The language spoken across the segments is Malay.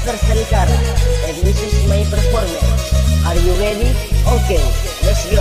Sankara, and this is my performance. Are you ready? Okay, let's go.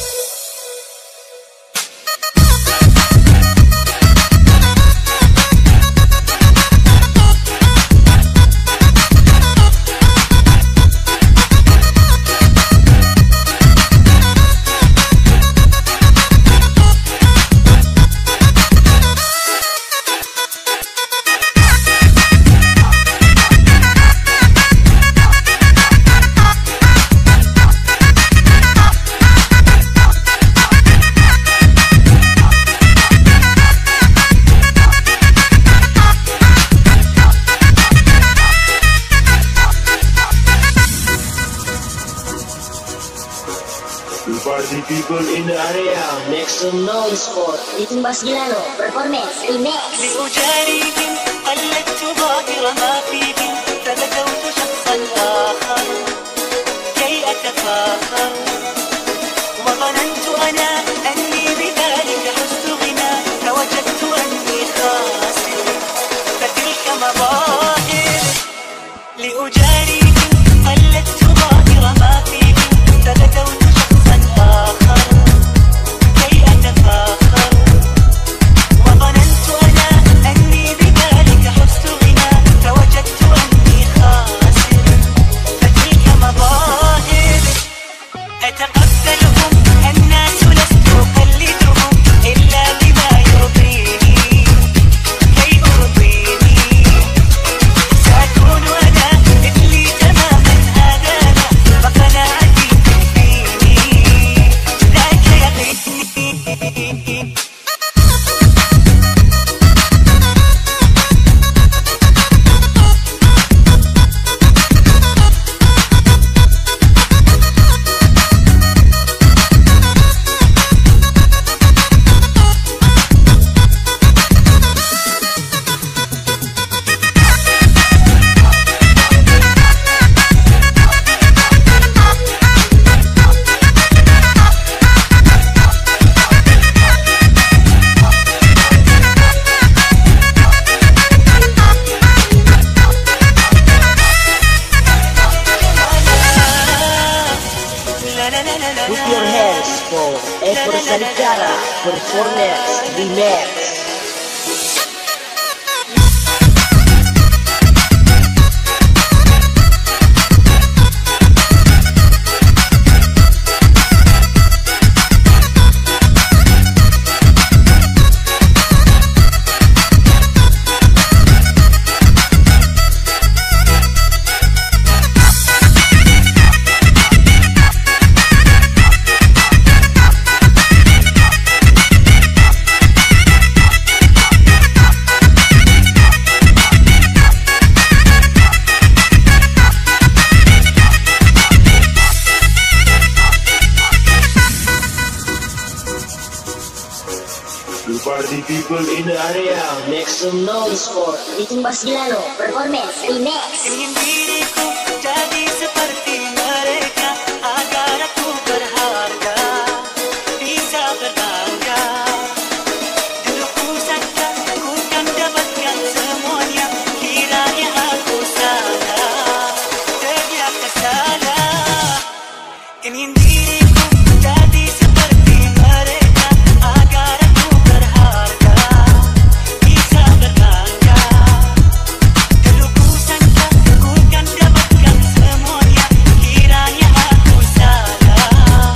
Party people in the area, Make some noise for Eating Basgilano Performance Remix. لأجاريهم قلدت ظاهر ما فيهم فبدوت شخصا آخر كي أتفاخر وظننت أنا أني بذلك حزت غنى فوجدت أني خاسر فتلك مظاهر لأجاريهم قلدت ظاهر ما فيهم فبدوت شخصا آخر كي أتفاخر وظننت أنا أني بذلك حزت غنى فوجدت أني خاسر فتلك مظاهر أتقبلهم الناس لست أقلدهم إلا بما يرضيني كي أرضيني سأكون أنا مثلي تماما هذا أنا وقناعتي تكفيني ذاك يقيني Put your hands for Efur Sankara Performance Remix. to party people in the area. Make some noise for Eating Basgilano Performance Remix. ingin diriku jadi seperti mereka agar aku berharga bisa berbangga dulu ku sangka ku kan dapatkan semuanya kiranya aku salah ternyata salah ingin diriku jadi seperti mereka agar aku berharga bisa berbangga dulu ku sangka ku kan dapatkan semuanya kiranya aku salah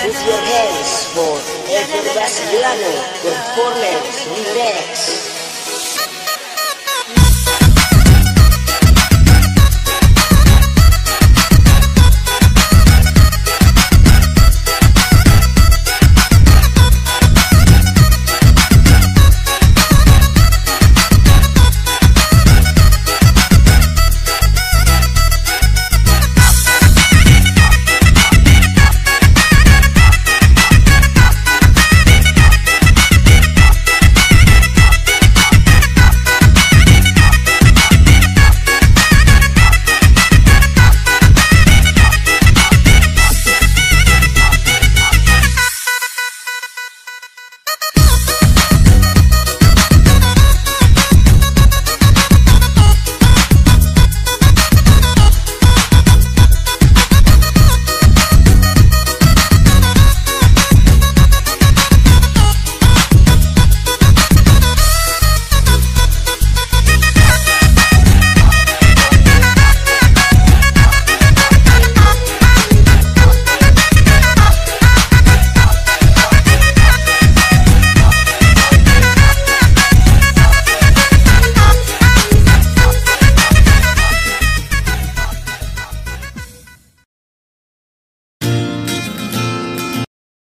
Put your hands for Ever Basilano performance remix.